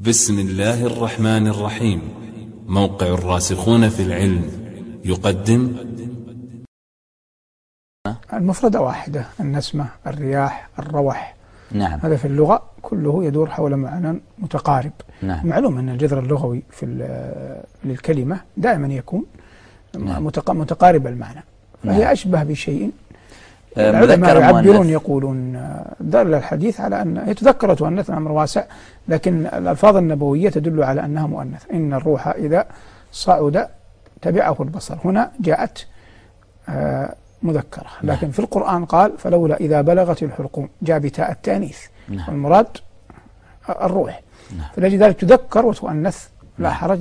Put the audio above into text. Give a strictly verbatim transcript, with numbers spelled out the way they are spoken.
بسم الله الرحمن الرحيم. موقع الراسخون في العلم يقدم المفردة واحدة: النسمة، الرياح، الروح. نعم. هذا في اللغة كله يدور حول معنى متقارب. نعم. معلوم أن الجذر اللغوي في للكلمة دائما يكون نعم. متقارب المعنى، فهي نعم. أشبه بشيء. العلماء يعبرون يقولون دل الحديث على أن هي تذكر وتؤنث، أمر واسع، لكن الألفاظ النبوية تدل على أنها مؤنث. إن الروح إذا صعد تبعه البصر. هنا جاءت مذكرة، لكن في القرآن قال فلولا إذا بلغت الحلقوم، جاء بتاء التانيث، والمراد الروح. فلذلك تذكر وتؤنث لا حرج.